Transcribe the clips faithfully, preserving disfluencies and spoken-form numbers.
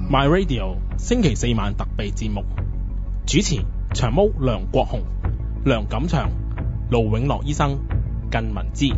My Radio 星期四晚特備節目，主持長毛梁國雄、梁錦祥、盧永樂醫生、靳文之。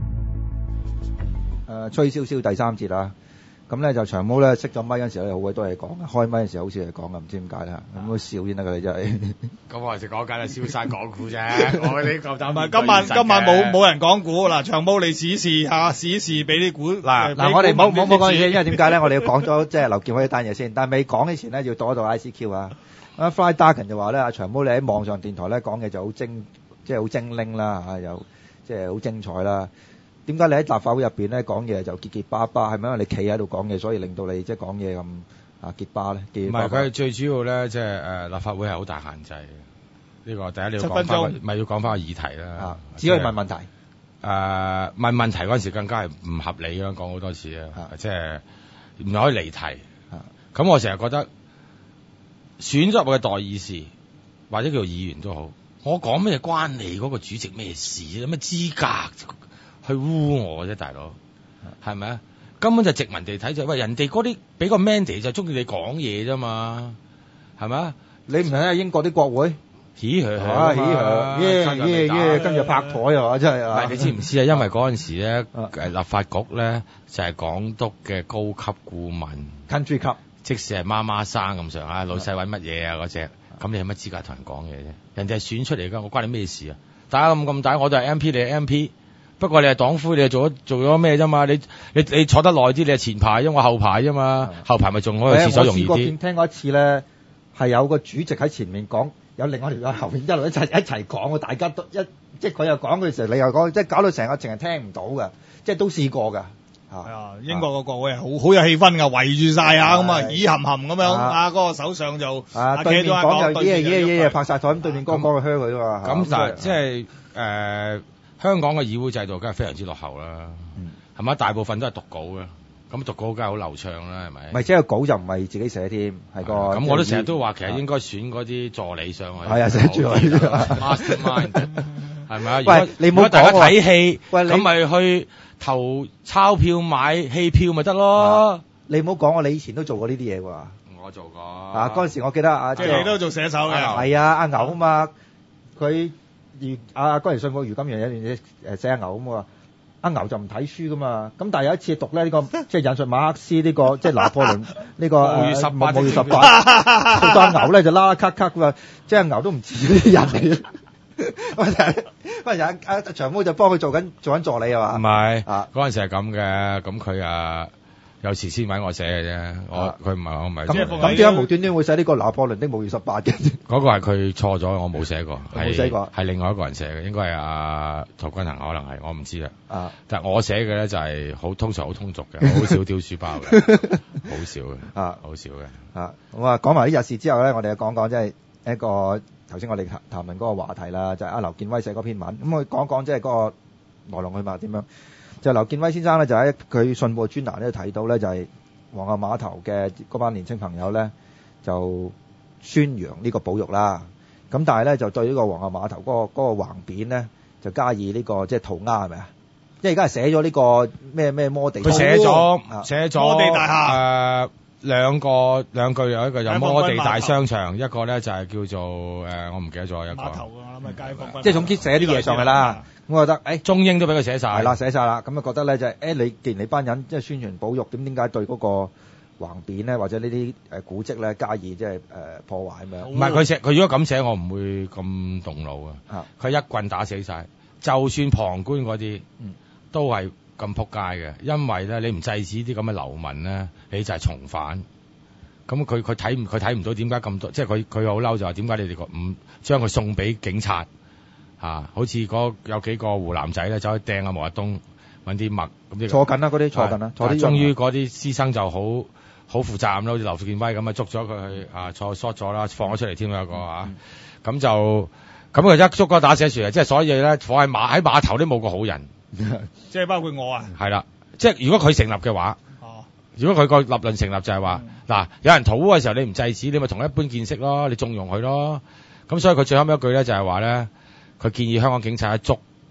誒吹簫簫第三節啦，咁咧就長毛咧熄咗咪嗰陣時咧好鬼多嘢講嘅，開咪嗰陣時好少嘢講嘅，唔知點解啦，咁佢笑先得㗎你真係。 咁我哋講緊係蕭生講股啫，我哋夠膽。 唔係今晚今晚冇冇人講股嗱，長毛你試試嚇，試試俾啲股嗱嗱，我哋冇冇冇講嘢先，因為點解咧？我哋要講咗即係劉健威呢單嘢先，但係未講之前咧要讀一讀 I C Q 啊。咁 Fly Darkin 就話咧，阿長毛你喺網上電台咧講嘢就好精，即係好精靈啦嚇，又即係好精彩啦。點解你喺立法會入邊咧講嘢就結結巴巴？係咪因為你企喺度講嘢，所以令到你即係講嘢咁啊結巴咧？ 唔係，佢最主要咧，即係誒立法會係好大限制嘅。呢個第一你要講翻，咪要講翻個議題啦。 啊，只可以問問題。誒、 呃、問問題嗰陣時更加係唔合理啦，講好多次啊，即係唔可以離題。咁我成日覺得選咗我嘅代議士或者叫做議員都好，我講咩關你嗰個主席咩事？有咩資格去污我啫，大佬，係咪啊？根本就殖民地體制，喂，人哋嗰啲俾個 mandate 就中意你講嘢啫嘛，係咪啊？ 你唔係喺英國啲國會， 起佢啊起佢，耶耶耶，跟住拍台啊，真係啊！ 你知唔知啊？因為嗰陣時咧，誒立法局咧就係港督嘅高級顧問 country 級， 即使係媽媽生咁上下，老細揾乜嘢啊嗰隻，咁你有乜資格同人講嘢啫？人哋係選出嚟㗎，我關你咩事啊？大家咁咁大，我都係 M P， 你係 M P。不過你係黨魁，你係做咗做咗咩啫嘛？你你你坐得耐啲，你係前排啫，我後排啫嘛。後排咪仲可以廁所容易啲。我試過見聽過一次咧，係有個主席喺前面講，有另外條友後面一路一齊一齊講，大家都一即係佢又講嘅時候，你又講，即係搞到成個淨係聽唔到㗎，即係都試過㗎。係啊，英國個國會係好好有氣氛㗎，圍住晒啊咁啊，耳含含咁樣啊，嗰個首相就啊對面講就嘢嘢嘢拍晒台，咁對面講講佢噓佢啊嘛。 咁但係即係誒。香港嘅議會制度梗係非常之落後啦，係咪、嗯？大部分都係讀稿嘅，咁讀稿梗係好流暢啦，係咪？ 唔係，即係個稿就唔係自己寫添，係個。咁我都成日都話，其實應該選嗰啲助理上去。 係啊，寫助理。 Mastermind 係咪啊？ 喂，你唔好講大家睇戲，咁咪去投鈔票買戲票咪得咯？ 你唔好講我，你以前都做過呢啲嘢喎。 我做過。 啊，嗰陣時我記得啊， 即係你都做寫手嘅。 係啊，阿牛啊嘛，佢。如阿江仁信個余金陽有段嘢誒寫阿牛咁喎，阿牛就唔睇書噶嘛，咁但係有一次讀咧呢、這個即係引述馬克思呢、這個即係拿破崙呢、這個五月十八， 五月十八，讀到阿牛咧就啦啦咔咔㗎，即係阿牛都唔似呢啲人嚟。喂，喂，阿阿長毛就幫佢做緊做緊助理係嘛？ 唔係，啊嗰陣時係咁嘅，咁佢啊。有時先揾我寫嘅啫，我佢唔係我唔係。 咁咁點解無端端會寫呢個拿破崙的五月十八嘅？ 嗰個係佢錯咗，我冇寫過， 冇寫過， 係另外一個人寫嘅，應該係阿陶君行，可能係我唔知啦。 啊！ 但係我寫嘅咧就係好通常好通俗嘅，好少丟書包嘅，好少嘅，啊，好少嘅。 啊，咁啊講埋啲日事之後咧，我哋講講即係一個頭先我哋談談論嗰個話題啦，就係阿劉健威寫嗰篇文，咁我講講即係嗰個來龍去脈點樣。就劉健威先生咧，就喺佢信報專欄咧提到咧，就係皇后碼頭嘅嗰班年青朋友咧，就宣揚呢個保育啦。咁但係咧，就對呢個皇后碼頭嗰、嗰個嗰、嗰個橫匾咧，就加以呢、呢個即係塗鴉係咪啊？即係而家係寫咗呢個咩咩摩地， 佢寫咗寫咗摩地大廈誒、 呃、兩個兩句，有一個就摩地大商場，一個咧就係叫做誒、呃、我唔記得咗一個碼頭啊，咁啊街坊， 即係總之寫啲嘢上去啦。咁我覺得，誒、欸、 中英都俾佢寫晒， 係啦，寫晒啦。咁啊覺得咧就係、是，誒、欸、你既然你班人即係宣傳保育，點點解對嗰個橫匾咧或者呢啲誒古蹟咧加以即係誒破壞咁樣？ 唔係佢寫，佢如果咁寫，我唔會咁動怒啊。佢一棍打死晒，就算旁觀嗰啲，嗯、都係咁撲街嘅。因為咧，你唔制止啲咁嘅流民咧，你就係從犯。咁佢佢睇唔佢睇唔到點解咁多？即係佢佢好嬲就話點解你哋個唔將佢送俾警察？啊，好似嗰有幾個湖南仔咧，走去掟阿毛澤東揾啲墨咁啲坐緊啦，嗰啲坐緊啦，坐啲。 終於嗰啲師生就好好負責任啦，好似劉健威咁啊，捉咗佢去啊，坐 short 咗啦，放咗出嚟添有一個啊，咁、嗯、就咁佢一捉個打死船啊，即係所以咧，放喺碼喺碼頭都冇個好人， 即係包括我啊。 係啦，即係如果佢成立嘅話， 哦， 如果佢個立論成立就係話，嗱、嗯，有人塗污嘅時候你唔制止，你咪同一般見識咯，你縱容佢咯，咁所以佢最後尾一句咧就係話咧。佢建議香港警察喺捉嗰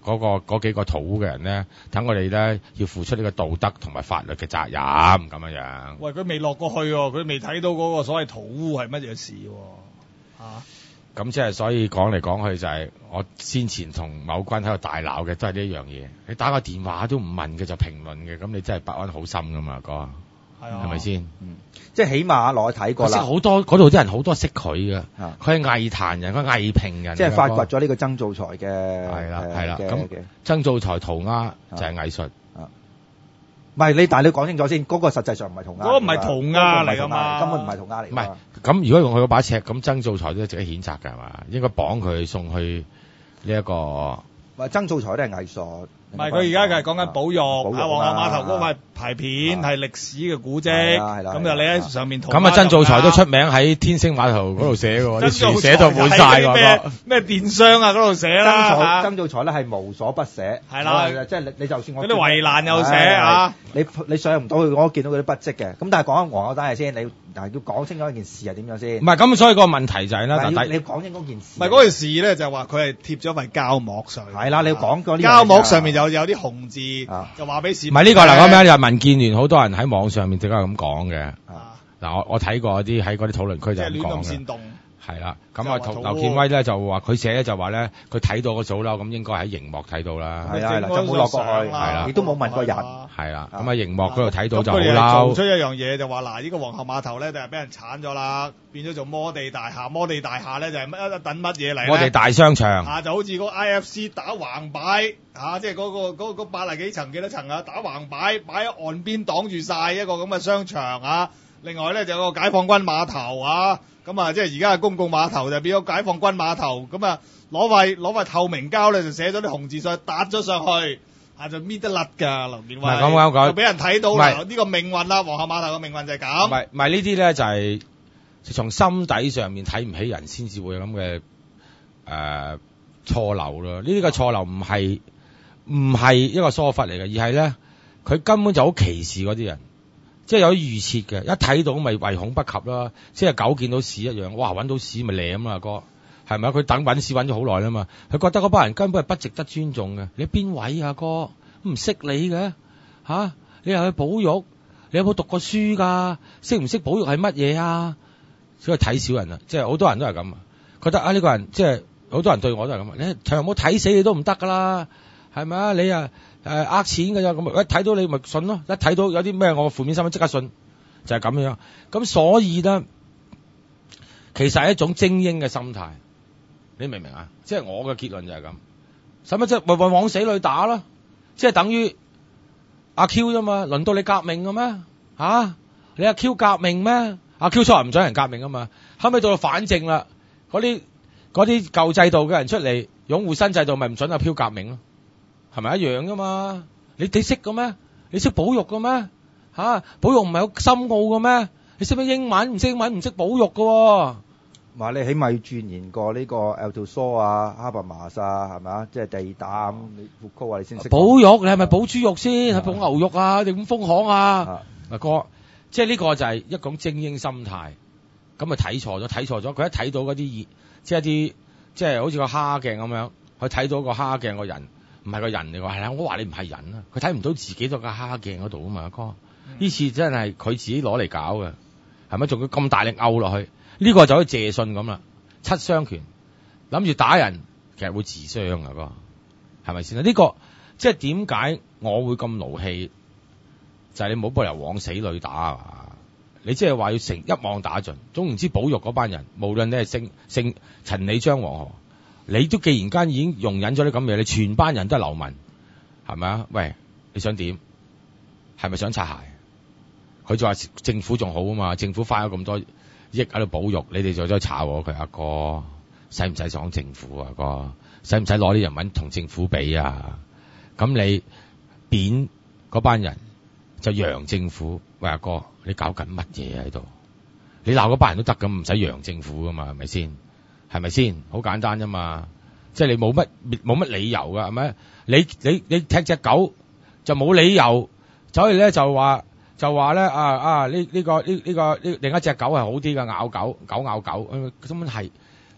嗰、個嗰幾個土嘅人咧，等我哋咧要付出呢個道德同埋法律嘅責任咁樣樣。 喂，佢未落過去喎，佢未睇到嗰個所謂土污係乜嘢事喎？啊咁即係所以講嚟講去就係我先前同某君喺度大鬧嘅都係呢一樣嘢。你打個電話都唔問嘅就評論嘅，咁你真係不安好心噶嘛，哥， 係啊， 係咪先？ 嗯，即係起碼落去睇過啦。 我識好多嗰度啲人好多識佢嘅， 啊佢係藝壇人，佢係藝評人， 即係發掘咗呢個曾灶財嘅係啦係啦。咁嘅嘅曾灶財塗鴉就係藝術。 唔係你，但係你講清楚先，嗰個實際上唔係塗鴉， 嗰個唔係塗鴉嚟㗎嘛， 根本唔係塗鴉嚟㗎。 唔係咁，如果用佢嗰把尺，咁曾灶財都值得譴責㗎係嘛？應該綁佢送去呢一個。 唔係曾灶財都係藝術。 唔係佢而家係講緊保育， 保育啊皇后碼頭嗰塊牌片係歷史嘅古蹟， 係啦係啦咁就你喺上面塗鴉咁啊，曾灶財都出名喺天星碼頭嗰度寫嘅喎，啲字寫到滿晒㗎咩喎。 咩電商啊嗰度寫啦嚇曾灶財咧係無所不寫， 係啦即係你你就算我嗰啲圍欄又寫係啊， 你你上唔到去，我都見到嗰啲筆跡嘅。咁但係講緊皇后單嘢先，你但係要講清楚一件事係點樣先唔。係咁，所以個問題就係咧， 但係要嗱第你要講清嗰件事。 唔係嗰件事咧，就話佢係貼咗塊膠膜上去。 係啦，你要講嗰啲嘢膠膜上面有有啲紅字啊， 就話俾市唔民。 係呢個嗱，咁樣就民建聯好多人喺網上面點解咁講嘅？ 啊， 嗱，我我睇過啲喺嗰啲討論區就即係亂係咁講嘅咁煽。動。 係啦，咁啊， 就話同土劉建威咧就話佢寫咧就話咧，佢睇到個組樓咁應該喺熒幕睇到啦， 係啊係啦，就冇落過去， 係啦亦都冇問過人。 係啦， 啊咁啊熒幕嗰度睇到就好咁佢哋係嬲做出一樣嘢就話嗱，呢個皇后碼頭咧就係俾人剷咗啦，變咗做摩地大廈。摩地大廈咧就係乜一等乜嘢嚟咧？ 我哋大商場， 啊，就好似個 I F C 打橫擺啊，即係嗰個嗰嗰八十幾層幾多層啊，打橫擺擺喺岸邊擋住晒一個咁嘅商場啊。另外咧就有個解放軍碼頭啊，咁啊即係而家嘅公共碼頭就變咗解放軍碼頭，咁啊攞塊攞塊透明膠咧就寫咗啲紅字上去，搭咗上去。啊就搣得甩㗎，劉建威。 唔係咁講講就俾人睇到啦。 唔係呢個命運啦，皇后碼頭嘅命運就係咁。 唔係唔係呢啲咧就係從心底上面睇唔起人先至會有咁嘅誒錯漏咯。呢啲嘅錯漏唔係唔係一個疏忽嚟嘅，而係咧佢根本就好歧視嗰啲人。即係有啲預設嘅，一睇到咪唯恐不及啦。即係狗見到屎一樣，哇！揾到屎咪舐啦，哥，係咪啊？佢等揾屎揾咗好耐啦嘛，佢覺得嗰班人根本係不值得尊重嘅。你邊位啊，哥？唔識你嘅嚇、啊？你又去保育？你有冇讀過書㗎？識唔識保育係乜嘢啊？所以睇小人啊，即係好多人都係咁啊，覺得啊呢、呢個人即係好多人對我都係咁啊。你長冇睇死你都唔得㗎啦，係咪啊？你啊〜誒呃錢㗎咋，咁一睇到你咪信咯，一睇到有啲咩我負面新聞即刻信，就係、是、咁樣。咁所以咧，其實係一種精英嘅心態，你明唔明啊？即係我嘅結論就係咁，使乜啫？咪咪往死裏打咯，即係等於阿 Q 啫嘛，輪到你革命嘅咩？嚇、啊，你阿 Q 革命咩？阿 Q 初係唔想人革命啊嘛，後尾到反正啦，嗰啲嗰啲舊制度嘅人出嚟擁護新制度，咪唔准阿 Q 革命咯。係咪一樣噶嘛？你你識嘅咩？你識保育嘅咩？吓、啊，保育唔係好深奧嘅咩？你識唔識英文？唔識英文唔識保育嘅、哦。 話你起碼要鑽研過呢個 Althusser 啊、哈伯馬薩啊，係咪啊？即係地膽、你復高啊，你先識。 保育你係咪保豬肉先？係保牛肉啊？定咁豐行啊？阿哥，即係呢個就係一種精英心態。咁咪睇錯咗，睇錯咗。佢一睇到嗰啲熱，即係一啲即係好似個蝦鏡咁樣，佢睇到個蝦鏡個人。唔係個人嚟㗎，係啦，我話你唔係人啊！佢睇唔到自己喺個蝦鏡嗰度啊嘛，阿哥，呢、嗯、次真係佢自己攞嚟搞嘅，係咪？仲要咁大力勾落去，呢、這個就好似謝遜咁啦，七傷拳，諗住打人，其實會自傷啊，哥，係咪先啊？呢、這個即係點解我會咁勞氣？就係、是、你冇理由往死裏打啊！你即係話要成一網打盡，總言之保育嗰班人，無論你係姓姓陳李張黃何。你都既然間已經容忍咗啲咁嘢，你全班人都係流民，係咪啊？喂，你想點？係咪想擦鞋？佢就話政府仲好啊嘛，政府花咗咁多億喺度保育，你哋就再炒我佢阿哥，使唔使講政府啊哥？使唔使攞啲人民同政府比啊？咁你貶嗰班人就揚政府，喂阿哥，你搞緊乜嘢喺度？你鬧嗰班人都得咁，唔使揚政府噶嘛，係咪先？係咪先？好簡單啫嘛，即係你冇乜冇乜理由噶，係咪？你你你踢隻狗就冇理由，所以咧就話就話咧啊啊呢呢個呢呢個呢另一隻狗係好啲嘅咬狗，狗咬狗，根本係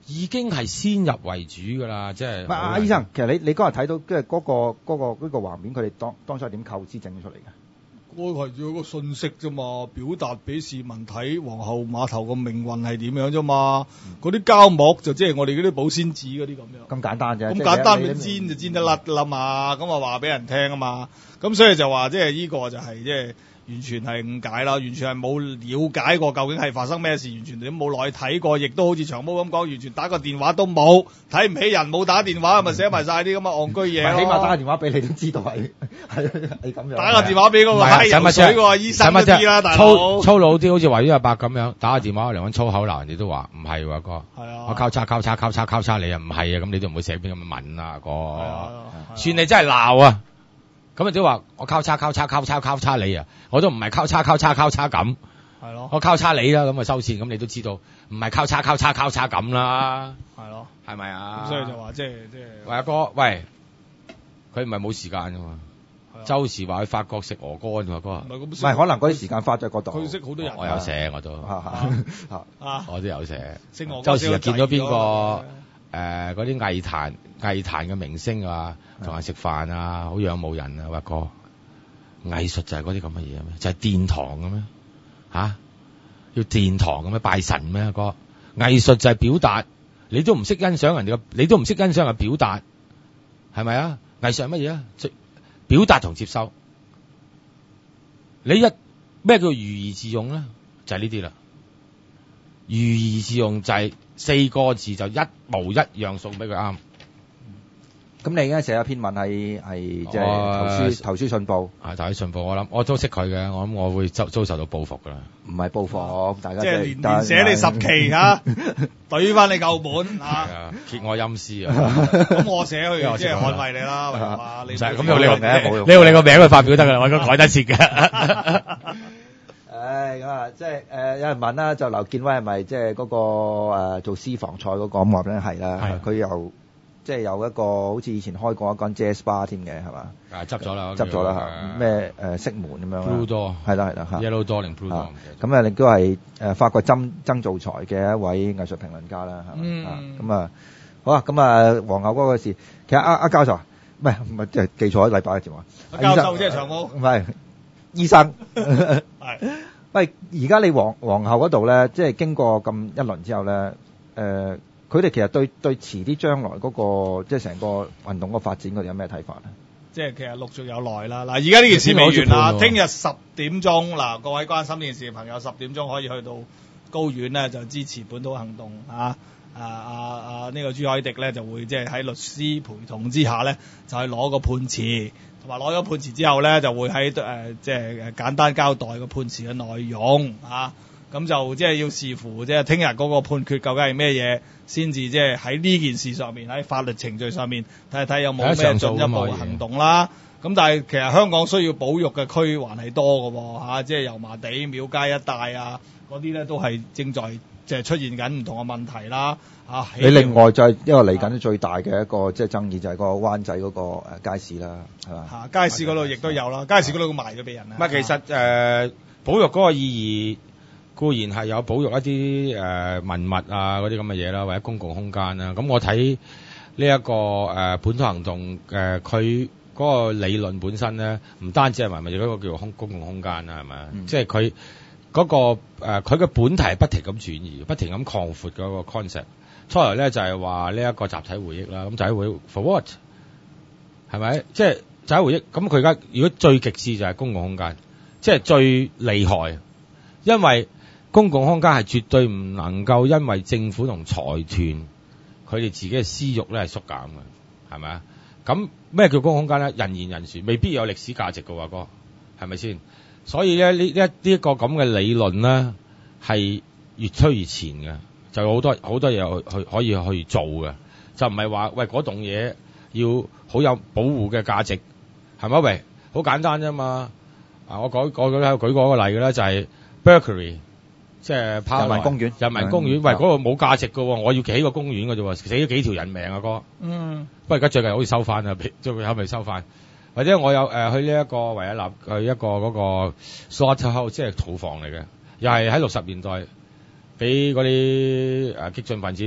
已經係先入為主㗎啦，即係。 唔係阿醫生，其實你你嗰日睇到即係嗰個嗰、嗰個呢、嗰個畫面，佢哋當當初係點構思整出嚟嘅？ 嗰個係要個信息啫嘛，表達俾市民睇皇后碼頭個命運係點樣啫嘛。嗰啲膠膜就即係我哋嗰啲保鮮紙嗰啲咁樣。 咁簡單啫。 咁簡單， 你咪煎就煎得甩啦嘛。咁啊話俾人聽啊嘛。咁所以就話即係呢個就係即係完全係誤解啦，完全係冇了解過究竟係發生咩事，完全都冇落去睇過，亦都好似長毛咁講，完全打個電話都冇，睇唔起人，冇打電話，咪寫埋晒啲咁嘅戇居嘢咯。 起碼打個電話俾你都知道係係係咁樣。 打個電話俾嗰個閪游水嗰個醫生都知啦，大佬。 粗粗魯啲，好似維園阿伯咁樣打個電話嚟揾粗口鬧人哋都話唔係喎哥。 係啊。 我交叉交叉交叉交叉你啊，唔係啊，咁你都唔會寫邊咁嘅文啊哥。係啊。 算你真係鬧啊！咁啊，即係話我交叉交叉交叉交叉你啊，我都唔係交叉交叉交叉咁， 係咯， 我交叉你啦，咁啊收線，咁你都知道唔係交叉交叉交叉咁啦， 係咯， 係咪啊？ 咁所以就話即係即係， 喂阿哥，喂，佢唔係冇時間噶嘛，周時話去法國食鵝肝喎哥， 唔係咁， 唔係可能嗰啲時間花咗喺嗰度， 佢識好多人， 我有寫我都， 啊， 我都有寫， 識鵝肝周時又見到邊個？誒嗰啲藝壇藝壇嘅明星啊，同人食飯啊，好仰慕人啊，話哥，藝術就係嗰啲咁嘅嘢咩？就係、是、殿堂嘅咩？嚇、啊，要殿堂咁咩？拜神咩？阿哥，藝術就係表達，你都唔識欣賞人哋嘅，你都唔識欣賞人表達，係咪啊？藝術係乜嘢啊？表達同接收。你一咩叫如意自用咧？就係呢啲啦。如意自用就係四個字就一模一樣送俾佢啱。 咁你而家寫咗篇文係係即係投書投書信報啊，投書信報，我諗我都識佢嘅，我諗我會遭遭受到報復噶啦。 唔係報復，大家即係年年寫你十期嚇，懟翻你舊本嚇， 揭我陰私啊！ 咁我寫去即係捍衛你啦，話你唔使咁用你個名，你用你個名去發表得噶啦，我應該改得切嘅。 唉，咁啊，即係誒有人問啦，就劉建威係咪即係嗰個誒做私房菜嗰個咁話咧？係啦，佢又即係有一個好似以前開過一間 jazz bar 添嘅，係嘛？ 啊，執咗啦， 執咗啦嚇，咩誒色門咁樣 Blue Door 係啦係啦嚇 Yellow Door 定 Blue Door 咁啊，亦都係誒法國曾曾造才嘅一位藝術評論家啦，係嘛？咁啊好啊，咁啊皇后嗰個事，其實阿阿教授唔係唔係即係記錯咗禮拜嘅節目。 教授即係長毛， 唔係醫生。 係。 喂，而家你皇皇后嗰度咧，即係經過咁一輪之後咧，誒、呃，佢哋其實對對遲啲將來嗰、那個即係成個運動個發展，佢哋有咩睇法咧？ 即係其實陸續有來啦。嗱，而家呢件事未完啦，聽日十點鐘嗱，各位關心呢件事嘅朋友，十點鐘可以去到高院咧，就支持本土行動啊！啊啊啊！呢、這個朱凱廸咧就會即係喺律師陪同之下咧，就去攞個判詞。同埋攞咗判詞之後咧，就會喺誒、呃、即係簡單交代個判詞嘅內容啊。咁就即係要視乎即係聽日嗰個判決究竟係咩嘢，先至即係喺呢件事上面喺法律程序上面睇睇有冇咩進一步嘅行動啦。咁但係其實香港需要保育嘅區還係多㗎喎、啊、即係油麻地、廟街一帶啊，嗰啲咧都係正在即係出現緊唔同嘅問題啦。啊！ 你另外就係一個嚟緊最大嘅一個即係爭議，就係個灣仔嗰個街市啦，係嘛？ 嚇！街市嗰度亦都有啦，街市嗰度賣咗俾人啦。 唔係，其實誒、呃、保育嗰個意義固然係有保育一啲誒、呃、文物啊嗰啲咁嘅嘢啦，或者公共空間啦。咁我睇呢一個誒、呃、本土行動誒，佢、呃、嗰個理論本身咧，唔單止係文物，亦嗰個叫做空公共空間啦，係咪啊？嗯、即係佢嗰個誒，佢、呃、嘅本體係不停咁轉移，不停咁擴闊嗰個 concept。初嚟咧就係話呢一個集體回憶啦，咁集體回憶 for what 係咪？即係集體回憶，咁佢而家如果最極致就係公共空間，即係最厲害，因為公共空間係絕對唔能夠因為政府同財團佢哋自己嘅私欲咧係縮減嘅，係咪啊？咁咩叫公共空間咧？人言人殊，未必有歷史價值嘅，話哥係咪先？所以咧呢一呢一個咁嘅理論咧係越推越前嘅。就有好多好多嘢去可以去做嘅，就唔係話喂嗰棟嘢要好有保護嘅價值，係咪？喂，好簡單啫嘛。啊，我講我喺度舉過一個例嘅咧，就係 Berkeley， 即係人民公園。 人民公園，喂，嗰、嗰個冇價值嘅喎，我要起個公園嘅啫喎，死咗幾條人命啊哥。嗯。不過而家最近好似收翻啦，即係係咪收翻？或者我有誒、呃、去呢一個維也納去一個嗰個 slaughterhouse，即係屠房嚟嘅，又係喺六十年代。俾嗰啲誒激進分子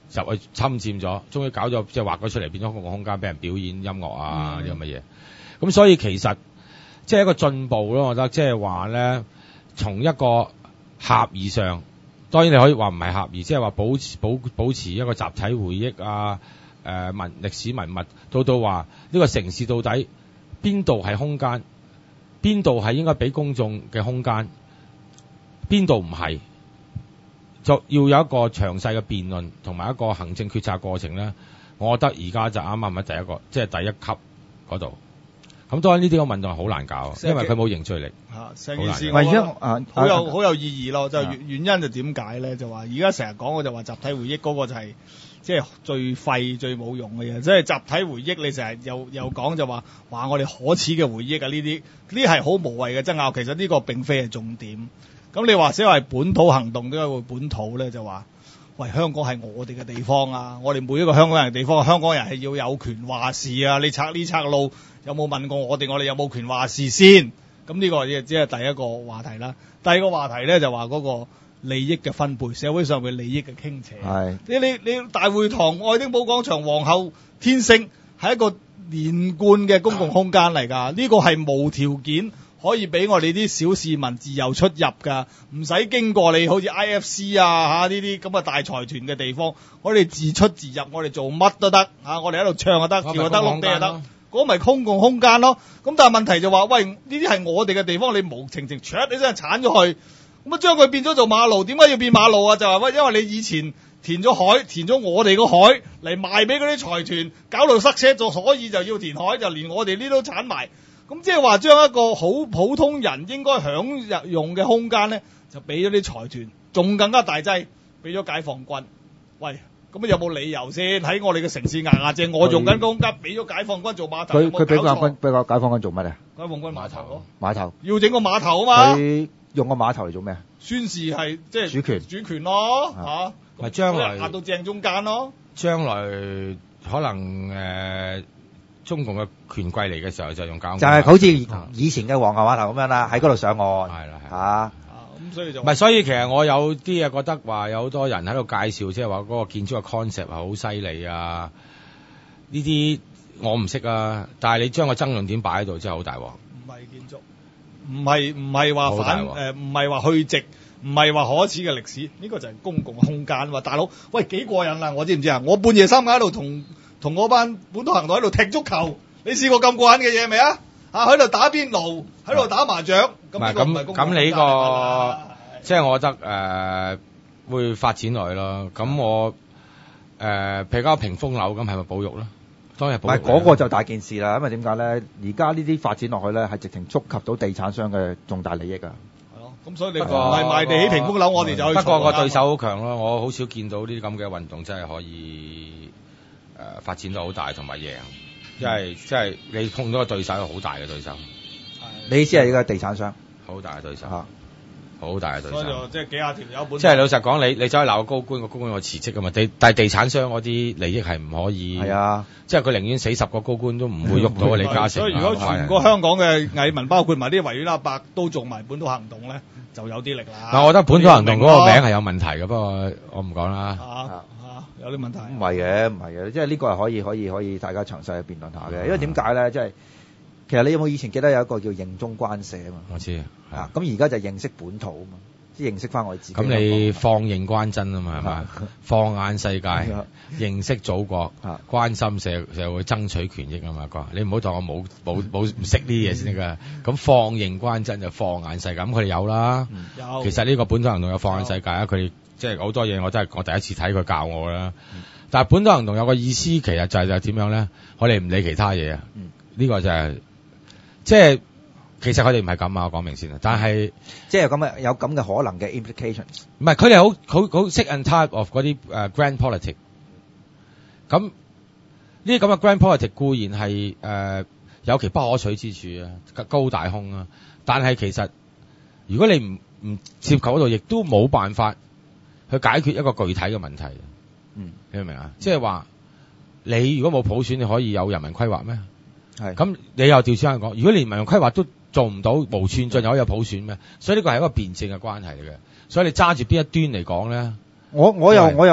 入去侵佔咗，終於搞咗即係劃咗出嚟，變咗公共空間俾人表演音樂啊啲咁嘅嘢。咁所以其實即係一個進步咯，我覺得即係話咧，從一個狹義上，當然你可以話唔係狹義，即係話保持保保持一個集體回憶啊，誒文歷史文物，到到話呢個城市到底邊度係空間，邊度係應該俾公眾嘅空間，邊度唔係，就要有一個詳細嘅辯論同埋一個行政決策過程咧。我覺得而家就啱啱喺第一個，即係第一級嗰度。咁當然呢啲個運動係好難搞，因為佢冇凝聚力。 嚇，成件事我覺得啊，好有好有意義咯。就原原因就點解咧？就話而家成日講嘅就話集體回憶嗰個就係即係最廢最冇用嘅嘢。即係集體回憶，你成日又又講就話話我哋可恥嘅回憶啊！呢啲呢係好無謂嘅爭拗。其實呢個並非係重點。咁你話只係本土行動點解會本土咧？就話喂，香港係我哋嘅地方啊！我哋每一個香港人嘅地方，香港人係要有權話事啊！你拆呢拆路，有冇問過我哋？我哋有冇權話事先？咁呢個只係第一個話題啦。第二個話題咧就話嗰個利益嘅分配，社會上嘅利益嘅傾斜。 係你你你大會堂、愛丁堡廣場、皇后天星係一個連貫嘅公共空間嚟㗎。呢個係無條件可以俾我哋啲小市民自由出入㗎，唔使經過你好似 I F C 啊嚇呢啲咁嘅大財團嘅地方，我哋自出自入，我哋做乜都得嚇，我哋喺度唱又得，跳又得，落地又得，嗰咪公共空間咯。咁但係問題就話，喂，呢啲係我哋嘅地方，你無情情唰你真係剷咗去，咁啊將佢變咗做馬路，點解要變馬路啊？就話喂，因為你以前填咗海，填咗我哋個海嚟賣俾嗰啲財團，搞到塞車咗，所以就要填海，就連我哋呢都剷埋。咁即係話將一個好普通人應該享用嘅空間咧，就俾咗啲財團，仲更加大劑，俾咗解放軍。喂，咁有冇理由先？喺我哋嘅城市壓壓正，我用緊個空間，俾咗解放軍做碼頭。 佢佢俾解放軍俾個解放軍做乜啊？ 解放軍碼頭咯， 碼頭要整個碼頭啊嘛。 佢用個碼頭嚟做咩啊？ 宣示係即係主權主權咯嚇。 咪將來壓到正中間咯。 將來可能誒。呃中共嘅權貴嚟嘅時候就用搞， 就係好似以前嘅皇后碼頭咁樣啦，喺嗰度上岸。 係啦， 嚇。 咁所以就唔係，所以其實我有啲嘢覺得話有好多人喺度介紹，即係話嗰個建築嘅 concept 係好犀利啊！呢啲我唔識啊，但係你將個爭論點擺喺度真係好大鑊。 唔係建築，唔係唔係話反誒，唔係話去殖，唔係話可恥嘅歷史，呢個就係公共嘅空間。話大佬，喂幾過癮啦！我知唔知啊？我半夜三更喺度同。同嗰班本土行動喺度踢足球，你試過咁過癮嘅嘢未啊？啊，喺度打邊爐，喺度打麻雀，咁呢個唔係公共空間。咁你呢個即係我覺得誒、呃、會發展落去咯。咁我誒、呃、譬如講屏風樓咁係咪保育咧？當然保育。唔係嗰個就大件事啦，因為點解咧？而家呢啲發展落去咧，係直情觸及到地產商嘅重大利益啊！係咯，咁所以你唔係賣地起屏風樓，我哋就去。不過個對手好強咯，我好少見到呢啲咁嘅運動真係可以。誒、呃、發展到好大同埋贏，因為即係你碰到個對手係好大嘅對手。 你意思係呢個地產商？ 好大嘅對手， 好、啊、 大嘅對手。 所以就即係幾廿條友本。 即係老實講，你你走去鬧個高官，個高官我辭職㗎嘛。地但係地產商嗰啲利益係唔可以。係啊，即係佢寧願死十個高官都唔會喐到李嘉誠。 所以如果全個香港嘅藝民，包括埋啲維園阿伯都做埋本土行動咧，就有啲力啦。 嗱，我覺得本土行動嗰個名係有問題嘅，不過我唔講啦。 啊有啲問題， 唔係嘅，唔係嘅，即係呢個係可以可以可以大家詳細去辯論下嘅。因為點解咧？即係其實你有冇以前記得有一個叫認中關社啊嘛？ 我知啊，咁而家就認識本土啊嘛，即係認識翻我哋自己。 咁你放認關真啊嘛，係嘛？放眼世界，認識祖國，關心社社會，爭取權益啊嘛，哥。你唔好當我冇冇冇唔識呢啲嘢先得㗎。咁放認關真就放眼世界，咁佢哋有啦。有。其實呢個本土行動有放眼世界啊，佢哋。即係好多嘢，我真係我第一次睇佢教我啦。嗯、但係本土行動有個意思，其實就係就係點樣咧？我哋唔理其他嘢啊。呢、嗯、個就係、是、即係其實佢哋唔係咁啊，我講明先啊。但係即係咁嘅有咁嘅可能嘅 implications。 唔係佢哋好好好 sick and tired of 嗰啲誒 grand politics。咁呢啲咁嘅 grand politics 固然係誒、呃、有其不可取之處啊，高大空啊。但係其實如果你唔唔涉及嗰度，亦都冇辦法。去解決一個具體嘅問題，嗯，你明唔明啊？即係話你如果冇普選，你可以有人民規劃咩？係咁，你又調轉嚟講，如果連人民規劃都做唔到，無寸進又可以有普選咩？所以呢個係一個辯證嘅關係嚟嘅。所以你揸住邊一端嚟講咧， 我我又我又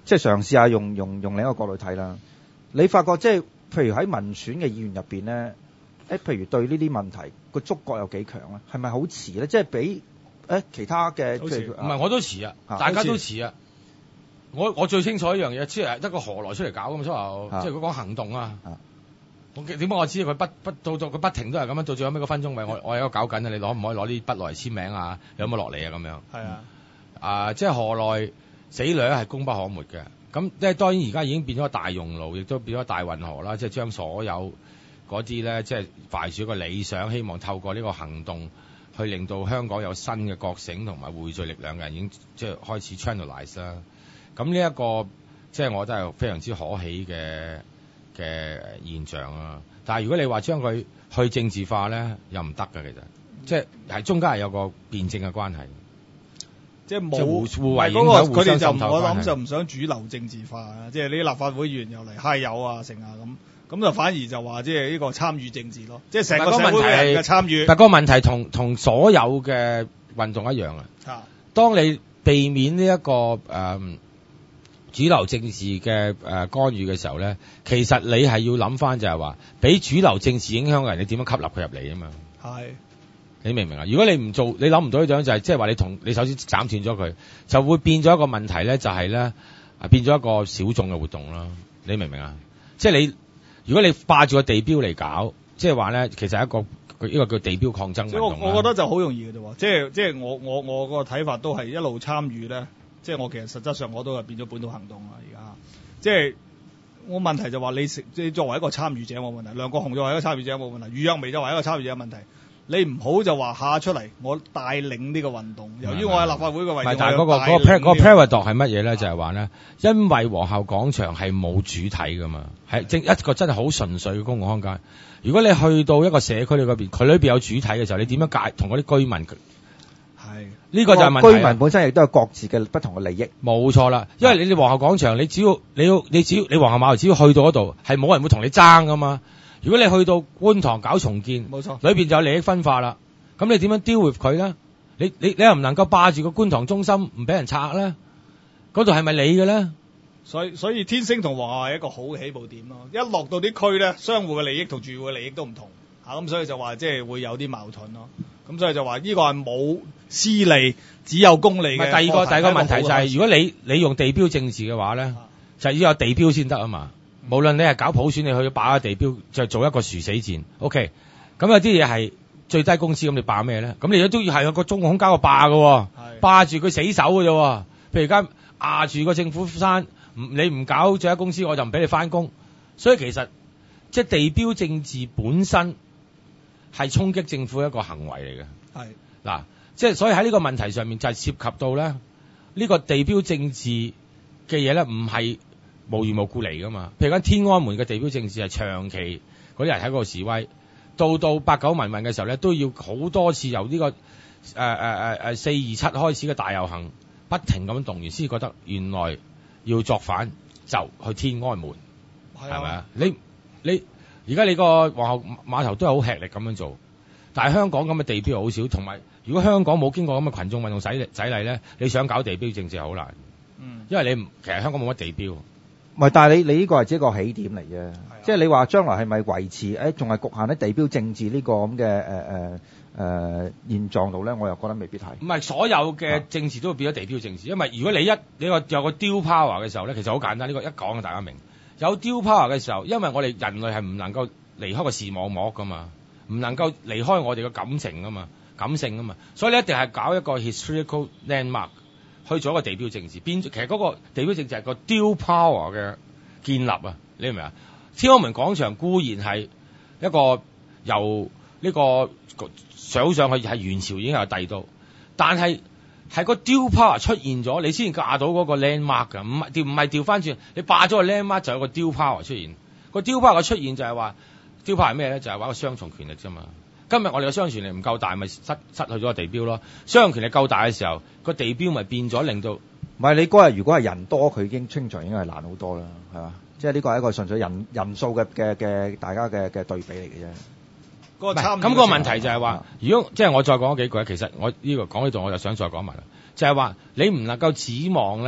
即係嘗試下用用用另一個角度睇啦。你發覺即係譬如喺民選嘅議員入邊咧，誒譬如對呢啲問題個觸覺有幾強咧？係咪好遲咧？即係比誒其他嘅唔係我都遲啊，大家都遲啊。我我最清楚一樣嘢，即係得個何來出嚟搞咁，所以即係佢講行動啊。我點解我知佢不不到到佢不停都係咁樣，到最後尾個分鐘位，我我有個搞緊啊！你攞唔可以攞啲筆落嚟簽名啊？有冇落嚟啊？咁樣係啊， 啊、呃，即係何來死掠係功不可沒嘅。咁即係當然而家已經變咗大熔爐，亦都變咗大運河啦。即係將所有嗰啲咧，即係懷住一個理想，希望透過呢個行動去令到香港有新嘅覺醒同埋匯聚力量嘅人，已經即係開始 channelize 啦。咁呢一個即係我覺得係非常之可喜嘅嘅現象啊！但係如果你話將佢去政治化咧，又唔得㗎。其實即係係中間係有個辯證嘅關係， 即係冇互為影響， 嗰個佢哋就互相滲透我諗就唔想主流政治化啊！即係呢啲立法會議員又嚟揩油啊、成啊咁，咁就反而就話即係呢個參與政治咯，即係成個社會嘅人嘅參與。 但係個問題同同所有嘅運動一樣啊！啊當你避免呢、這、一個誒。嗯主流政治嘅誒、呃、干預嘅時候咧，其實你係要諗翻就係話，俾主流政治影響嘅人，你點樣吸納佢入嚟啊嘛？係，你明唔明啊？如果你唔做，你諗唔到一樣就係、是，即係話你同你首先斬斷咗佢，就會變咗一個問題咧，就係咧啊變咗一個小眾嘅活動啦。你明唔明啊？即係你如果你霸住個地標嚟搞，即係話咧，其實係一個呢個叫地標抗爭運動啦。 我我覺得就好容易嘅啫喎，即係即係我我我個睇法都係一路參與咧。即係我其實實質上我都係變咗本土行動啦，而家即係我問題就話你即係作為一個參與者冇問題，梁國雄作為一個參與者冇問題，余若薇作為一個參與者問題，你唔好就話下出嚟我帶領呢個運動。由於我喺立法會嘅位置， 但係嗰個嗰個 嗰個 paradox 係乜嘢咧？就係話咧，因為皇后廣場係冇主體噶嘛，係正一個真係好純粹嘅公共空間。如果你去到一個社區裏嗰邊，佢裏邊有主體嘅時候，你點樣解同嗰啲居民？係呢個就係問題。 居民本身亦都有各自嘅不同嘅利益。 冇錯啦，因為你哋皇后廣場，你只要你要你只要你皇后碼頭只要去到嗰度，係冇人會同你爭噶嘛。如果你去到觀塘搞重建，冇錯，裏邊就有利益分化啦。咁你點樣 deal with 佢咧？你你你又唔能夠霸住個觀塘中心唔俾人拆咧？嗰度係咪你嘅咧？ 所以所以天星同皇后係一個好嘅起步點咯。一落到啲區咧，商戶嘅利益同住戶嘅利益都唔同嚇，咁所以就話即係會有啲矛盾咯。咁所以就話呢個係冇私利，只有公利嘅。 第二個第二個問題就係、是，如果你你用地標政治嘅話咧，就要有地標先得啊嘛。無論你係搞普選，你去霸個地標，就做一個殊死戰。OK， 咁有啲嘢係最低工資，咁你霸咩咧？咁你都要係有個中共空間個霸嘅，霸住佢死守嘅啫。譬如而家壓住個政府山，你唔搞最低工資，我就唔俾你翻工。所以其實即係地標政治本身係衝擊政府一個行為嚟嘅。係嗱，即係所以喺呢個問題上面就係涉及到咧，呢、呢個地標政治嘅嘢咧，唔係無緣無故嚟噶嘛。譬如講天安門嘅地標政治係長期嗰啲人喺嗰度示威，到到八九民運嘅時候咧，都要好多次由呢、呢個誒誒誒誒四二七開始嘅大遊行，不停咁動員，先覺得原來要作反就去天安門，係咪啊？你你而家你個皇后碼頭都係好吃力咁樣做，但係香港咁嘅地標好少，同埋如果香港冇經過咁嘅群眾運動洗禮洗禮咧，你想搞地標政治好難，嗯，因為你唔其實香港冇乜地標。唔係， 但係你你呢個係只一個起點嚟嘅，即係你話將來係咪維持？誒，仲係局限喺地標政治呢個咁嘅誒誒誒現狀度咧？我又覺得未必係。唔係所有嘅政治都會變咗地標政治，因為如果你一你個有個 dual power 嘅時候咧，其實好簡單，呢、這個一講大家明。有 dual power 嘅時候，因為我哋人類係唔能夠離開個視網膜噶嘛，唔能夠離開我哋嘅感情噶嘛，感性噶嘛，所以你一定係搞一個 historical landmark。去做一個地標政治，變其實嗰個地標政治係個 dual power 嘅建立啊！你明唔明啊？天安門廣場固然係一個由呢個上上去係元朝已經有帝都，但係係個 dual power 出現咗，你先架到嗰個 landmark 㗎，唔係調唔係調翻轉，你霸咗個 landmark 就有個 dual power 出現。個 dual power 嘅出現就係話 dual power 係咩咧？就係話個雙重權力啫嘛。今日我哋嘅雙重權力唔夠大，咪失失去咗個地標咯。雙重權力夠大嘅時候，個地標咪變咗，令到唔係你嗰日如果係人多，佢已經清場已經係難好多啦，係嘛？即係呢個係一個純粹人人數嘅嘅嘅大家嘅嘅對比嚟嘅啫。 嗰個參咁個問題就係話，如果即係我再講幾句，其實我呢個講呢度，我就想再講埋啦，就係話你唔能夠指望咧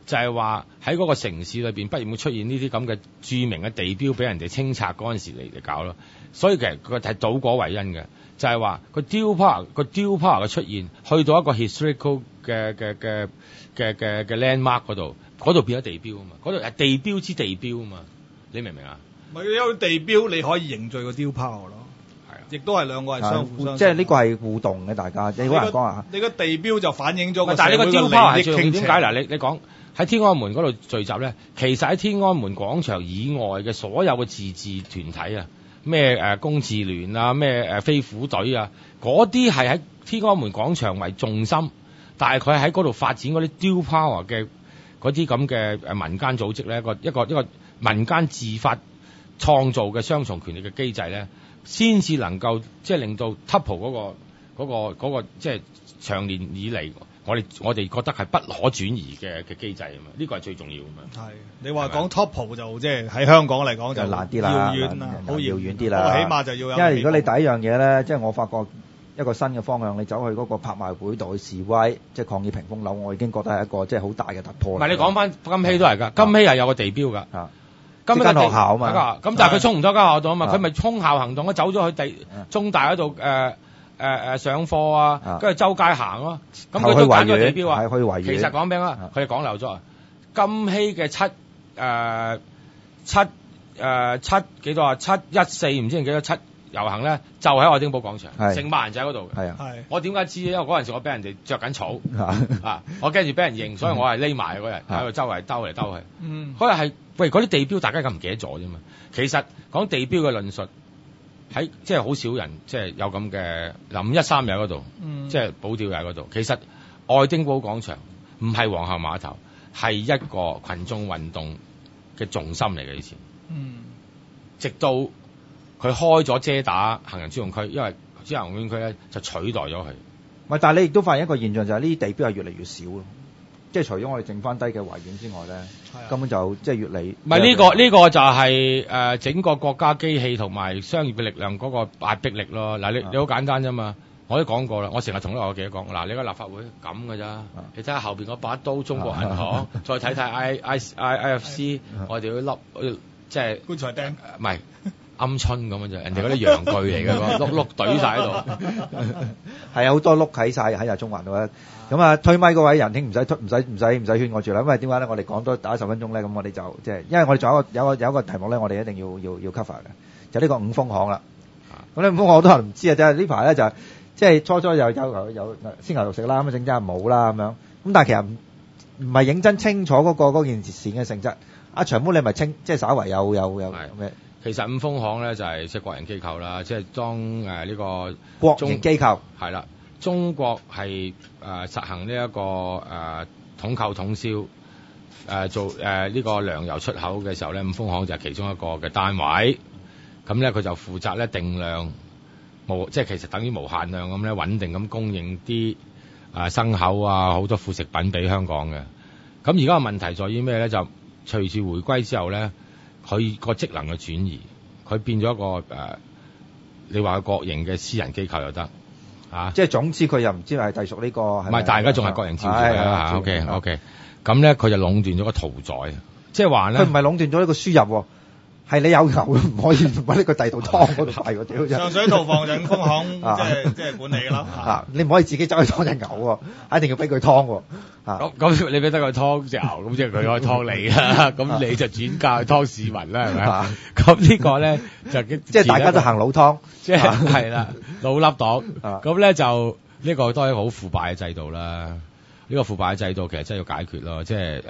就係話喺嗰個城市裏邊不斷會出現呢啲咁嘅著名嘅地標俾人哋清拆嗰陣時嚟嚟搞咯。所以其實佢係倒果為因嘅，就係話個 dual power 個 dual power 嘅出現，去到一個 historical 嘅嘅嘅嘅嘅嘅 landmark 嗰度，嗰度變咗地標啊嘛，嗰度係地標之地標啊嘛，你明唔明啊？ 咪有地標你可以凝聚個 dual power 咯。亦都係兩個係相互相， 即係呢個係互動嘅，大家。你好難講啊！ 你個地標就反映咗個但係呢個雕拋係最重要。點解嗱？你你講喺天安門嗰度聚集咧，其實喺天安門廣場以外嘅所有嘅自治團體啊，咩誒公自聯啊，咩誒飛虎隊啊，嗰啲係喺天安門廣場為重心，但係佢喺嗰度發展嗰啲雕拋嘅嗰啲咁嘅誒民間組織咧，一個一個一個民間自發創造嘅雙重權力嘅機制咧。先至能夠即係令到 Tupper 嗰個嗰、嗰個嗰、嗰個即係長年以嚟，我哋我哋覺得係不可轉移嘅嘅機制啊嘛，呢個係最重要啊嘛。係你話講 Tupper 就即係喺香港嚟講就難啲啦， 遙遠啦，好遙遠啲啦。 起碼就要有。 因為如果你第一樣嘢咧，即係我發覺一個新嘅方向，你走去嗰個拍賣會度去示威，即係抗議屏風樓，我已經覺得係一個即係好大嘅突破。 唔係你講翻金禧都係㗎，金禧係有個地標㗎。 啊咁間學校啊嘛， 咁但係佢衝唔到間學校度啊嘛，佢咪衝校行動，走咗去地中大嗰度誒誒誒上課啊，跟住周街行咯，咁佢都揀咗地標啊。 去維園。 其實講咩啊？佢哋講漏咗啊！金禧嘅七誒七誒七幾多啊？七一四唔知幾多七遊行咧，就喺愛丁堡廣場，成萬人就喺嗰度。係啊，我點解知？因為嗰陣時我俾人哋着緊草啊，我驚住俾人認，所以我係匿埋嗰日喺度周圍兜嚟兜去。嗯，嗰日係。喂，嗰啲地標大家咁唔記得咗啫嘛？其實講地標嘅論述喺即係好少人即係有咁嘅嗱五一三又喺嗰度，嗯、即係保釣又喺嗰度。其實愛丁堡廣場唔係皇后碼頭，係一個群眾運動嘅重心嚟嘅以前。嗯，直到佢開咗遮打行人專用區，因為專行專用區咧就取代咗佢。 唔係，但係你亦都發現一個現象就係呢啲地標係越嚟越少咯。即係除咗我哋剩翻低嘅維園之外咧，根本就即係越嚟唔係呢個呢、呢個就係、是、誒、呃、整個國家機器同埋商業嘅力量嗰個壓迫力咯。嗱，你你好簡單啫嘛，我都講過啦，我成日同我記者講，嗱，你個立法會咁嘅咋，你睇下後邊嗰把刀中國銀行，再睇睇 I I I I F C， 我哋要笠即係棺材釘， 唔係鵪鶉咁嘅啫，人哋嗰啲陽具嚟嘅，碌碌懟晒喺度， 係啊，好多碌喺晒喺日中環度咧。咁啊，推咪嗰位仁兄唔使唔使唔使唔使唔使勸我住啦，因為點解咧？我哋講多打十分鐘咧，咁我哋就即係，因為我哋仲有一個有一個有一個題目咧，我哋一定要要要 cover 嘅，就呢個五豐行啦。咁呢五豐行好多人唔知啊，即係呢排咧就即係初初又有有有鮮牛肉食啦，咁整真係冇啦咁樣。咁但係其實唔唔係認真清楚嗰個嗰件事嘅性質。阿長毛你咪清，即係稍為有有有咩？ 其實五豐行咧就係即係國營機構啦，即係當誒呢個國營機構係啦。中國係誒、呃、實行呢、這、一個誒、呃、統購統銷誒、呃、做誒呢、呃這個糧油出口嘅時候咧，五豐行就係其中一個嘅單位。咁咧佢就負責咧定量無，即係其實等於無限量咁咧穩定咁供應啲啊牲口啊好多副食品俾香港嘅。咁而家嘅問題在於咩咧？就隨住回歸之後咧，佢個職能嘅轉移，佢變咗一個誒、呃，你話國營嘅私人機構又得。啊！ 即係總之佢又唔知係隸屬呢個，唔係大家仲係國營照住啦。O K O K，咁咧佢就壟斷咗個屠宰，即係話咧， 佢唔係壟斷咗呢個輸入，係你有牛唔可以揾呢個第度湯嗰度賣喎，屌！ 上水屠房就五豐行，即係即係管理㗎啦。 啊！你唔可以自己走去劏隻牛喎，一定要俾佢湯喎。 咁咁你俾得佢湯隻牛，咁即係佢可以湯你啦。咁你就轉嫁去湯市民啦，係咪？咁呢個咧就即係大家都行老湯， 即係係啦，老粒黨。咁咧就呢個都係一個好腐敗嘅制度啦。呢個腐敗嘅制度其實真係要解決咯，即係誒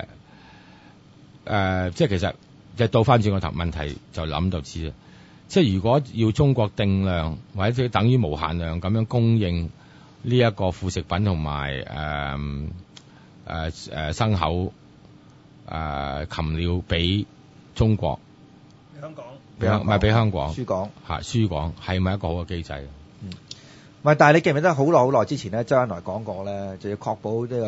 誒，即係其實即係倒翻轉個頭問題就諗就知啦。即係如果要中國定量或者即係等於無限量咁樣供應呢一個副食品同埋誒誒誒牲口誒、呃、禽料俾中國， 香港， 俾唔係俾香港， 輸港嚇輸港係咪一個好嘅機制？ 嗯，唔係，但係你記唔記得好耐好耐之前咧，周恩來講過咧，就要確保呢個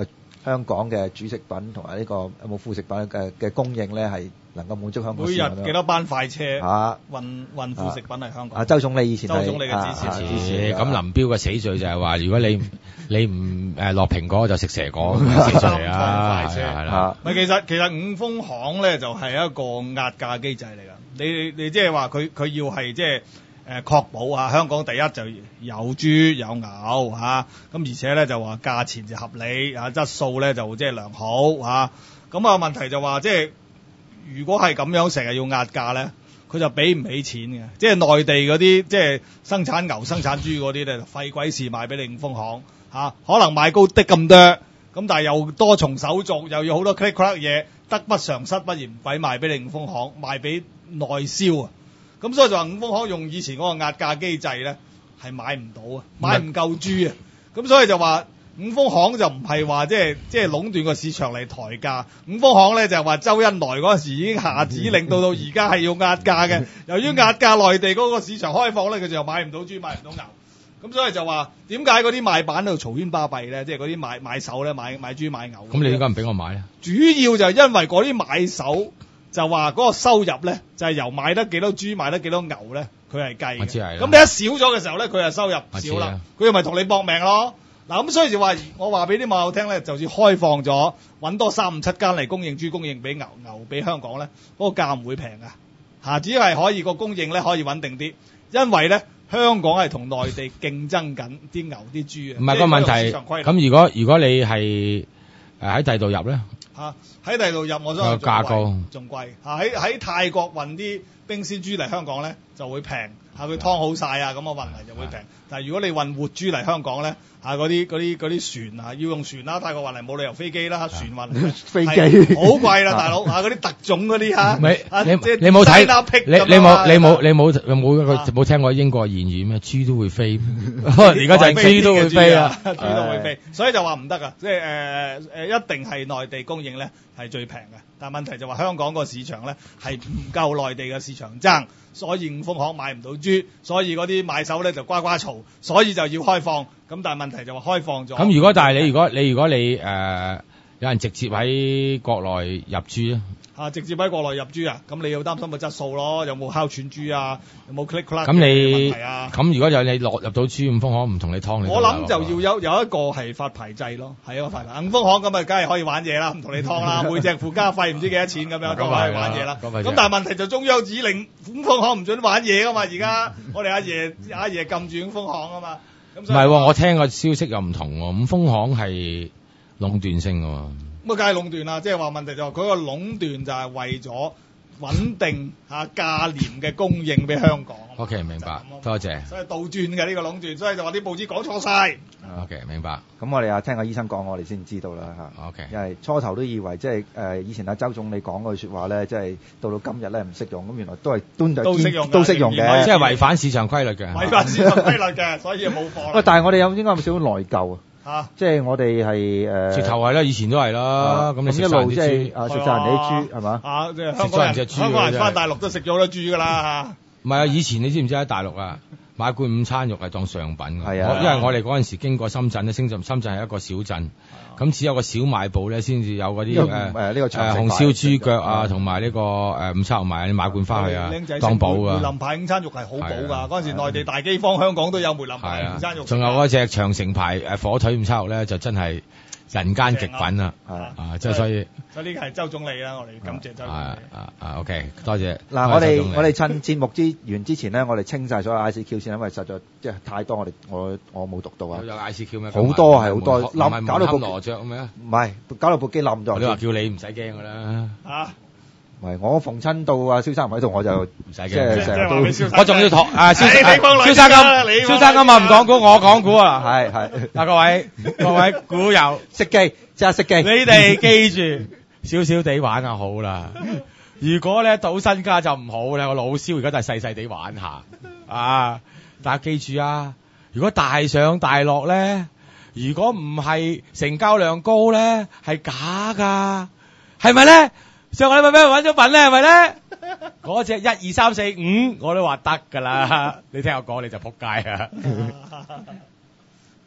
香港嘅主食品同埋呢個有冇副食品嘅嘅供應咧，係能夠滿足香港每市民日幾多班快車啊運運副食品嚟香港？ 啊，周總理以前係周總理嘅支持啊支支持咁林彪嘅死罪就係話，如果你你唔誒落蘋果就食蛇果，咁死罪嚟啊！ 快車係啦， 啊唔係，其實其實五豐行咧就係一個壓價機制嚟㗎。你你即係話佢佢要係即係誒確保啊，香港第一就有豬有牛嚇，咁而且咧就話價錢就合理啊，質素咧就即係良好嚇。咁啊問題就話即係如果係咁樣成日要壓價咧，佢就俾唔起錢嘅。即係內地嗰啲即係生產牛生產豬嗰啲咧，費鬼事賣俾你五豐行嚇，可能賣高啲咁多。咁但係又多重手續，又要好多 click click 嘢，得不償失，不然唔鬼賣俾你五豐行，賣俾內銷啊！咁所以就話五豐行用以前嗰個壓價機制咧，係買唔到啊，買唔夠豬啊！咁所以就話五豐行就唔係話即係即係壟斷個市場嚟抬價，五豐行咧就係話周恩來嗰陣時已經下指令，到到而家係要壓價嘅。由於壓價，內地嗰個市場開放咧，佢就買唔到豬，買唔到牛。咁所以就話點解嗰啲賣板喺度嘈喧巴閉咧？即係嗰啲買買手咧，買買豬買牛。 咁你點解唔俾我買咧？ 主要就係因為嗰啲買手就話嗰個收入咧，就係、是、由買得幾多豬買得幾多牛咧，佢係計嘅。 我知係。 咁你一少咗嘅時候咧，佢係收入少啦，佢又咪同你搏命咯。嗱咁所以就話我話俾啲網友聽咧，就算開放咗揾多三五七間嚟供應豬供應俾牛牛俾香港咧，嗰、那個價唔會平㗎嚇，只係可以個供應咧可以穩定啲，因為咧。香港係同內地競爭緊啲牛啲豬嘅， 唔係個問題。咁如果如果你係誒喺第度入咧， 嚇喺第度入，我想個價高仲貴嚇。喺喺泰國運啲冰鮮豬嚟香港咧就會平嚇，佢劏好晒啊，咁我運嚟就會平。但係如果你運活豬嚟香港咧嚇，嗰啲嗰啲嗰啲船啊要用船啦，泰國運嚟冇理由飛機啦，船運嚟飛機好貴啦，大佬嚇嗰啲特種嗰啲嚇。 你你你冇睇你你冇你冇你冇冇冇聽過英國諺語咩？豬都會飛，而家就係豬都會飛啊！ 豬都會飛，所以就話唔得啊！即係誒誒，一定係內地供應咧係最平嘅。但係問題就話香港個市場咧係唔夠內地嘅市場爭，所以五豐行買唔到豬，所以嗰啲買手咧就呱呱嘈，所以就要開放。咁但係問題就話開放咗。 咁如果但係你如果你如果你誒、呃、有人直接喺國內入豬咧？ 啊！直接喺國內入豬啊，咁你要擔心個質素咯，有冇烤串豬啊，有冇 click click 咁你問題啊？ 咁如果有你落入到豬五豐行唔同你劏你， 我諗就要有有一個係發牌制咯，係一個發牌。五豐行咁啊，梗係可以玩嘢啦，唔同你劏啦，每隻附加費唔知幾多錢咁樣都可以玩嘢啦。咁但係問題就中央指令五豐行唔准玩嘢噶嘛，而家我哋阿爺阿爺禁住五豐行啊嘛。 唔係喎，我聽個消息又唔同喎，五豐行係壟斷性㗎喎。 咁啊，梗係壟斷啦，即係話問題就係佢個壟斷就係為咗穩定嚇價廉嘅供應俾香港。 OK， 明白，多謝。 所以倒轉嘅呢個壟斷，所以就話啲報紙講錯晒。 OK，明白。 咁我哋啊聽個醫生講，我哋先知道啦嚇。 OK， 因為初頭都以為即係誒以前阿周總理講嗰句説話咧，即係到到今日咧唔適用，咁原來都係都都適用， 都適用嘅， 即係違反市場規律嘅。 違反市場規律嘅，所以冇貨啦。 喂，但係我哋有應該有少少內疚啊。 嚇！ 即係我哋係誒， 直頭係啦，以前都係啦。咁你一路即係啊食晒人哋啲豬係嘛？ 啊，即係香港人香港人翻大陸都食咗好多豬㗎啦嚇。 唔係啊！以前你知唔知喺大陸啊買罐午餐肉係當上品㗎？ 係啊， 因為我哋嗰陣時經過深圳咧，深圳深圳係一個小鎮，咁只有個小賣部咧先至有嗰啲誒誒呢個誒紅燒豬腳啊，同埋呢個誒午餐同埋你買罐翻去啊，當寶㗎。 梅林牌午餐肉係好補㗎，嗰陣時內地大饑荒，香港都有梅林牌午餐肉。 仲有嗰隻長城牌誒火腿午餐肉咧，就真係人間極品啊！啊，即係所以。 所以呢個係周總理啦，我哋感謝周總理。 啊啊 OK， 多謝。 嗱，我哋我哋趁節目之完之前咧，我哋清晒所有 I C Q 先，因為實在即係太多，我哋我我冇讀到啊。 有 I C Q 咩？ 好多係好多，冧搞到部羅雀咩？ 唔係，搞到部機冧咗。 你話叫你唔使驚㗎啦。 嚇！ 唔係，我逢親到啊，蕭生唔喺度我就唔使驚， 即係成日都。 我仲要託啊，蕭生蕭生咁， 蕭生咁啊，唔講股，我講股啊。 係係。 嗱，各位各位股友識機，即係識機。 你哋記住。少少地玩就好啦，如果咧賭身家就唔好咧。我老蕭而家都係細細地玩下啊！大家記住啊，如果大上大落咧，如果唔係成交量高咧，係假噶，係咪咧？上個禮拜俾人揾咗笨咧，係咪咧？嗰隻一二三四五我都話得噶啦，你聽我講你就仆街啊！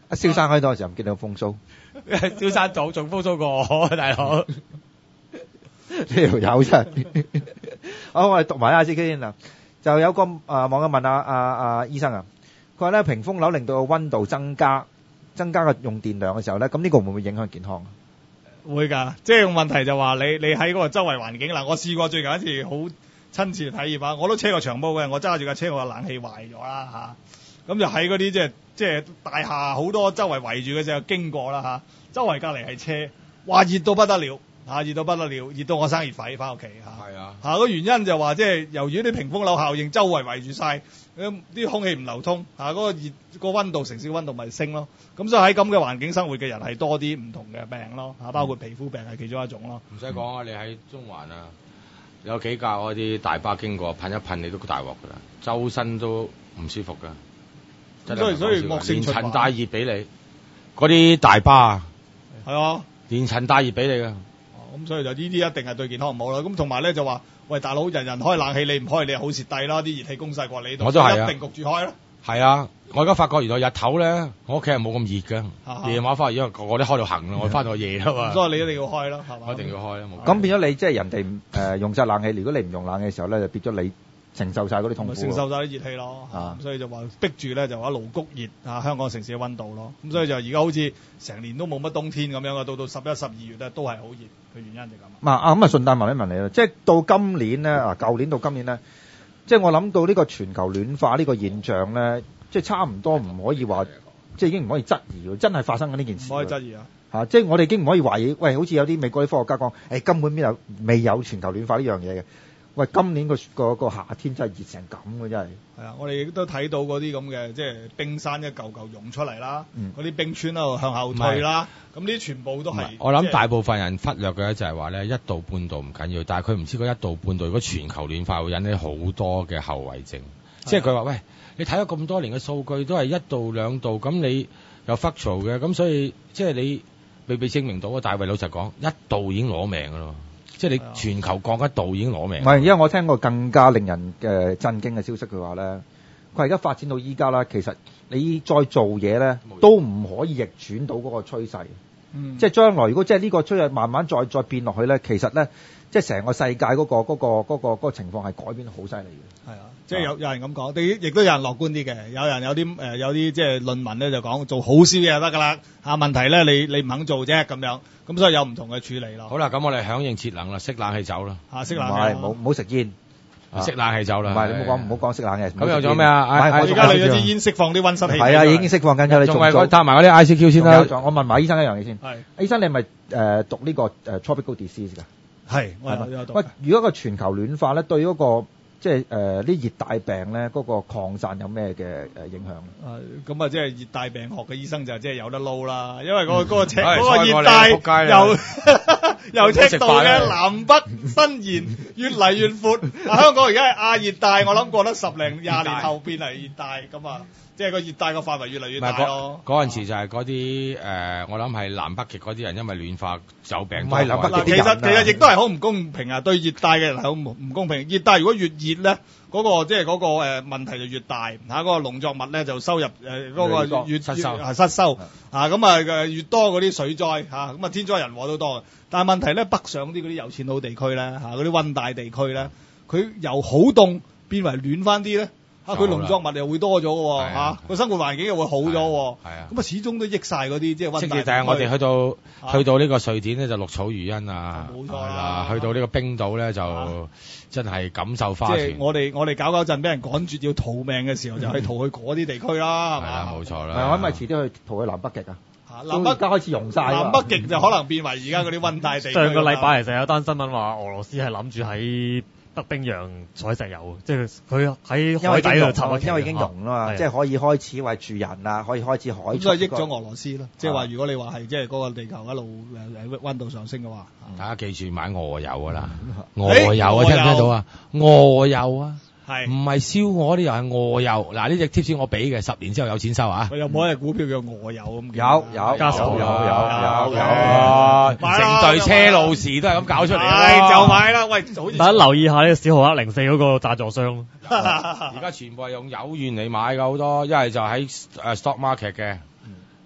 阿蕭生開檔嘅時候唔見到風騷， 蕭生早仲風騷過我，大佬。 呢條友真係。好，我哋讀埋 I C Q 先啦。就有個啊網友問阿阿阿醫生啊，佢話咧屏風樓令到個溫度增加，增加個用電量嘅時候咧，咁呢個會唔會影響健康啊？ 會㗎，即係問題就話你你喺嗰個周圍環境嗱，我試過最近一次好親自體驗啊，我都車過長毛嘅，我揸住架車我個冷氣壞咗啦嚇，咁就喺嗰啲即係即係大廈好多周圍圍住嘅時候經過啦嚇，周圍隔離係車，哇熱到不得了。嚇熱到不得了，熱到我生熱痱翻屋企嚇。係啊，嚇個原因就話即係由於啲屏風樓效應，周圍圍住晒，咁啲空氣唔流通，嚇嗰個熱個溫度城市溫度咪升咯。咁所以喺咁嘅環境生活嘅人係多啲唔同嘅病咯，嚇包括皮膚病係其中一種咯。 唔使講啊，你喺中環啊，有幾架嗰啲大巴經過，噴一噴你都大鑊㗎啦，周身都唔舒服㗎。 所以所以惡性循環， 連塵帶熱俾你，嗰啲大巴啊， 係啊， 連塵帶熱俾你㗎。 咁所以就呢啲一定係對健康唔好啦。咁同埋咧就話，喂大佬，人人開冷氣，你唔開你係好蝕底啦。啲熱氣攻勢過你度， 我都係啊， 一定焗住開啦。 係啊，我而家發覺原來日頭咧，我屋企係冇咁熱㗎。夜晚翻嚟因為我啲開到行啦，我翻到夜啦嘛。 所以你一定要開啦，係嘛？ 我一定要開啦。 咁變咗你即係人哋誒、呃、用晒冷氣，如果你唔用冷氣嘅時候咧，就變咗你承受晒嗰啲痛苦。 承受晒啲熱氣咯，啊、所以就話逼住咧就話矽谷熱啊，香港城市嘅溫度咯。咁所以就而家好似成年都冇乜冬天咁樣啊，到到十一、十二月咧都係好熱嘅原因就咁。 嗱啊咁啊，順帶問一問你啦，即係到今年咧啊，舊年到今年咧，即係我諗到呢個全球暖化呢個現象咧，即係差唔多唔可以話，即係已經唔可以質疑喎，真係發生緊呢件事。 唔可以質疑啊！ 嚇、啊，即係我哋已經唔可以懷疑，喂，好似有啲美國啲科學家講，誒、欸、根本邊有未有全球暖化呢樣嘢嘅。喂，今年個個個夏天真係熱成咁嘅，真係。係啊，我哋亦都睇到嗰啲咁嘅，即係冰山一嚿嚿湧出嚟啦，嗰啲、嗯、冰川喺度向後退啦，咁呢啲全部都係。 我諗大部分人忽略嘅就係話咧，一度半度唔緊要，但係佢唔知嗰一度半度如果全球暖化會引起好多嘅後遺症。即係佢話：喂，你睇咗咁多年嘅數據都係一度兩度，咁你又 factual 嘅，咁所以即係你未被證明到啊！大衛老實講，一度已經攞命㗎咯。即係你全球降一度已經攞命。唔係， 因為我聽過更加令人嘅震驚嘅消息，佢話咧，佢而家發展到依家啦，其實你再做嘢咧，都唔可以逆轉到嗰個趨勢。嗯，即係將來如果即係呢個趨勢慢慢再再變落去咧，其實咧，即係成個世界嗰個嗰個嗰個嗰個情況係改變得好犀利嘅。係啊，即係有有人咁講，亦亦都有人樂觀啲嘅，有人有啲誒有啲即係論文咧就講做好少嘢就得㗎啦。嚇問題咧，你你唔肯做啫咁樣。咁所以有唔同嘅處理咯。 好啦，咁我哋響應節能啦，熄冷氣走啦。 嚇，熄冷氣。唔係，唔好食煙。 熄冷氣走啦。 唔係，你唔好講唔好講熄冷氣。 咁又仲有咩啊？ 而家你有支煙釋放啲溫室氣。 係啊，已經釋放緊㗎。你仲係探埋嗰啲 I C Q 先啦。 我問埋醫生一樣嘢先。 係。 醫生，你係咪誒讀呢個誒 tropical disease 㗎？ 係，我有有讀。 喂，如果個全球暖化咧，對嗰個即係誒啲熱帶病咧，嗰個擴散有咩嘅誒影響？ 啊，咁啊，即係熱帶病學嘅醫生就即係有得撈啦，因為嗰個嗰個赤嗰個熱帶由由赤道嘅南北伸延越嚟越闊。香港而家係亞熱帶，我諗過得十零廿年後變嚟熱帶咁啊。即係個熱帶個範圍越嚟越大咯。 嗰陣時就係嗰啲誒，我諗係南北極嗰啲人，因為暖化有病。 唔係南北極其實其實亦都係好唔公平啊！對熱帶嘅人係好唔唔公平。熱帶如果越熱咧，嗰個即係嗰個誒問題就越大嚇，嗰個農作物咧就收入誒嗰個越失收係失收啊，咁啊誒越多嗰啲水災嚇，咁啊天災人禍都多嘅。但係問題咧，北上啲嗰啲有錢佬地區咧嚇，嗰啲溫帶地區咧，佢由好凍變為暖翻啲咧。啊！佢農作物又會多咗喎，嚇個生活環境又會好咗喎，係啊，咁啊始終都益晒嗰啲即係溫帶。 但係我哋去到去到呢個瑞典咧就綠草如茵啊， 冇錯啦。 去到呢個冰島咧就真係感受花。 即係我哋我哋搞搞震俾人趕絕要逃命嘅時候，就去逃去嗰啲地區啦，係嘛？ 冇錯啦。 係我咪遲啲去逃去南北極啊！ 南北而家開始融晒。 南北極就可能變為而家嗰啲溫帶地區。 上個禮拜其實有單新聞話，俄羅斯係諗住喺北冰洋採石油，即係佢喺海底度插， 因為已經融啦嘛，即係可以開始為住人啊，可以開始海。 咁所以益咗俄羅斯咯，即係話如果你話係即係嗰個地球一路誒誒溫度上升嘅話， 大家記住買鵝油啊啦，鵝油啊聽唔聽到啊？鵝油啊！係唔係燒鵝啲油係鵝油？嗱呢隻 tips 我俾嘅，十年之後有錢收啊！ 有冇一隻股票叫鵝油咁？ 有有加手有有有有，成隊車路士都係咁搞出嚟啦，就買啦！喂，好似大家留意下呢個小號一零四嗰個贊助商。 而家全部係用油源嚟買㗎好多，一係就喺誒 stock market 嘅，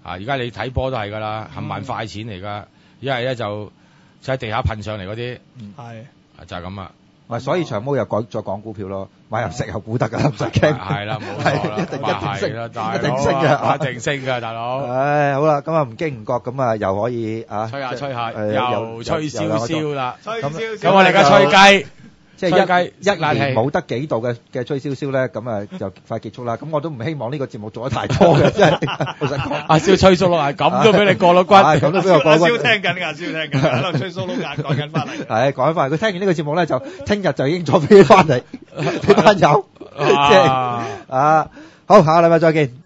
啊！而家你睇波都係㗎啦，冚唪唥快錢嚟㗎，一係咧就就喺地下噴上嚟嗰啲， 係啊就係咁啊！ 咪所以長毛又講再講股票咯，買入石油股得㗎啦，唔使驚。 係啦，冇錯啦， 一定咁啊一定升係啦，大一定佬升嘅啊一定升嘅，大佬。 唉，好啦，咁啊唔經唔覺咁啊，又可以啊， 吹下吹下， 誒又吹少少啦。 吹少咁少。 咁我哋而家吹雞。 即係吹雞一一冷氣年冇得幾度嘅嘅吹簫簫咧，咁啊就快結束啦。咁我都唔希望呢個節目做得太多嘅，真係老實講。 阿蕭吹蘇碌眼，咁都俾你過咗關， 係咁都俾我過阿蕭關。 聽緊㗎，阿蕭聽緊，喺度吹蘇碌眼講緊翻嚟。 係講翻，佢聽完呢個節目咧，就聽日就已經再飛翻嚟，俾班友，即係啊啊，好，下個禮拜再見。